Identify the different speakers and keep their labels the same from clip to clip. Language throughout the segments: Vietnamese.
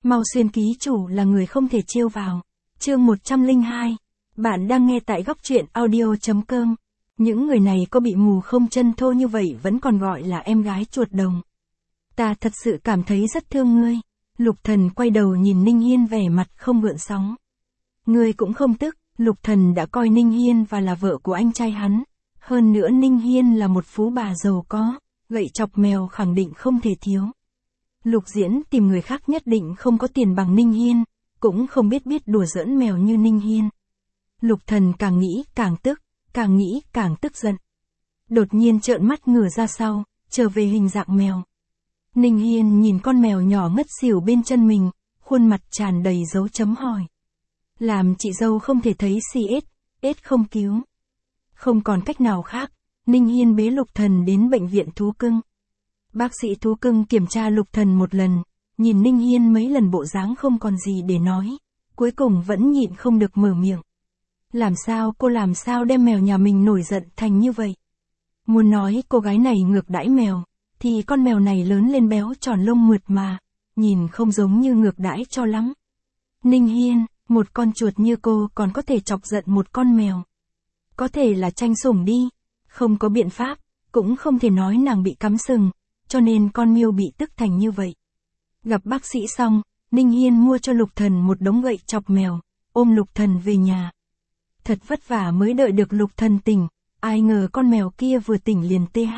Speaker 1: Mau Xuyên ký chủ là người không thể trêu vào. Chương 102. Bạn đang nghe tại góc truyện audio.com. Những người này có bị mù không, chân thô như vậy vẫn còn gọi là em gái chuột đồng. Ta thật sự cảm thấy rất thương ngươi. Lục Thần quay đầu nhìn Ninh Hiên vẻ mặt không gợn sóng. Ngươi cũng không tức. Lục Thần đã coi Ninh Hiên và là vợ của anh trai hắn. Hơn nữa Ninh Hiên là một phú bà giàu có, gậy chọc mèo khẳng định không thể thiếu. Lục Diễn tìm người khác nhất định không có tiền bằng Ninh Hiên, cũng không biết đùa giỡn mèo như Ninh Hiên. Lục Thần càng nghĩ càng tức, càng nghĩ càng tức giận. Đột nhiên trợn mắt ngửa ra sau, trở về hình dạng mèo. Ninh Hiên nhìn con mèo nhỏ ngất xỉu bên chân mình, khuôn mặt tràn đầy dấu chấm hỏi. Làm chị dâu không thể thấy CS không cứu. Không còn cách nào khác, Ninh Hiên bế Lục Thần đến bệnh viện thú cưng. Bác sĩ thú cưng kiểm tra Lục Thần một lần, nhìn Ninh Hiên mấy lần bộ dáng không còn gì để nói, cuối cùng vẫn nhịn không được mở miệng. Làm sao đem mèo nhà mình nổi giận thành như vậy? Muốn nói cô gái này ngược đãi mèo, thì con mèo này lớn lên béo tròn lông mượt mà, nhìn không giống như ngược đãi cho lắm. Ninh Hiên, một con chuột như cô còn có thể chọc giận một con mèo. Có thể là tranh sủng đi, không có biện pháp, cũng không thể nói nàng bị cắm sừng, cho nên con miêu bị tức thành như vậy. Gặp bác sĩ xong, Ninh Hiên mua cho Lục Thần một đống gậy chọc mèo, ôm Lục Thần về nhà. Thật vất vả mới đợi được Lục Thần tỉnh, ai ngờ con mèo kia vừa tỉnh liền TH.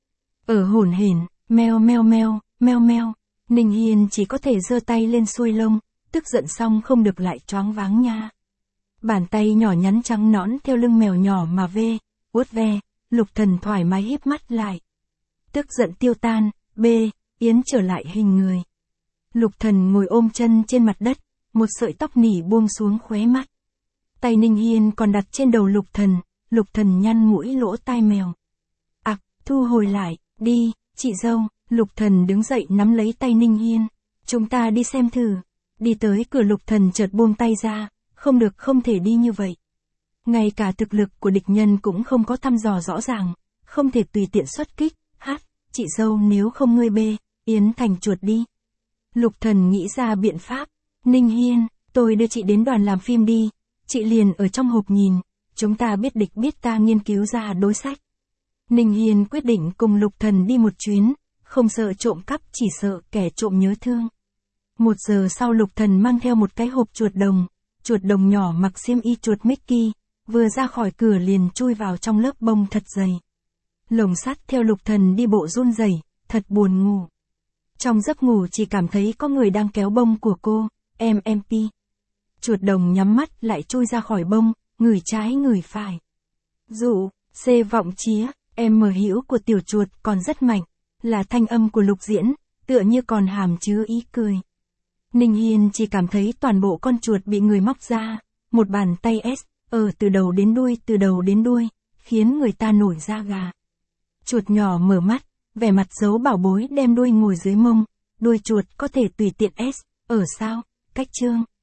Speaker 1: Ở hổn hển, meo meo meo, meo meo, Ninh Hiên chỉ có thể giơ tay lên xuôi lông, tức giận xong không được lại choáng váng nha. Bàn tay nhỏ nhắn trắng nõn theo lưng mèo nhỏ mà vuốt ve, Lục Thần thoải mái híp mắt lại. Tức giận tiêu tan, Yến trở lại hình người. Lục Thần ngồi ôm chân trên mặt đất, một sợi tóc nỉ buông xuống khóe mắt. Tay Ninh Hiên còn đặt trên đầu Lục Thần nhăn mũi lỗ tai mèo. Thu hồi lại, đi, chị dâu. Lục Thần đứng dậy nắm lấy tay Ninh Hiên. Chúng ta đi xem thử. Đi tới cửa Lục Thần chợt buông tay ra, không được, không thể đi như vậy. Ngay cả thực lực của địch nhân cũng không có thăm dò rõ ràng, không thể tùy tiện xuất kích. Chị dâu, nếu không ngươi Yến thành chuột đi. Lục Thần nghĩ ra biện pháp. Ninh Hiên, tôi đưa chị đến đoàn làm phim đi, chị liền ở trong hộp nhìn, chúng ta biết địch biết ta nghiên cứu ra đối sách. Ninh Hiên quyết định cùng Lục Thần đi một chuyến, không sợ trộm cắp, chỉ sợ kẻ trộm nhớ thương. 1 giờ sau Lục Thần mang theo một cái hộp chuột đồng nhỏ mặc xiêm y chuột Mickey, vừa ra khỏi cửa liền chui vào trong lớp bông thật dày. Lồng sắt theo Lục Thần đi bộ run rẩy, thật buồn ngủ. Trong giấc ngủ chỉ cảm thấy có người đang kéo bông của cô, MP. Chuột đồng nhắm mắt lại chui ra khỏi bông, ngửi trái ngửi phải. Dụ, vọng chía, hữu của tiểu chuột còn rất mạnh, là thanh âm của Lục Diễn, tựa như còn hàm chứa ý cười. Ninh Hiên chỉ cảm thấy toàn bộ con chuột bị người móc ra, một bàn tay từ đầu đến đuôi, khiến người ta nổi da gà. Chuột nhỏ mở mắt, vẻ mặt giấu bảo bối đem đuôi ngồi dưới mông, đuôi chuột có thể tùy tiện sao, cách chương.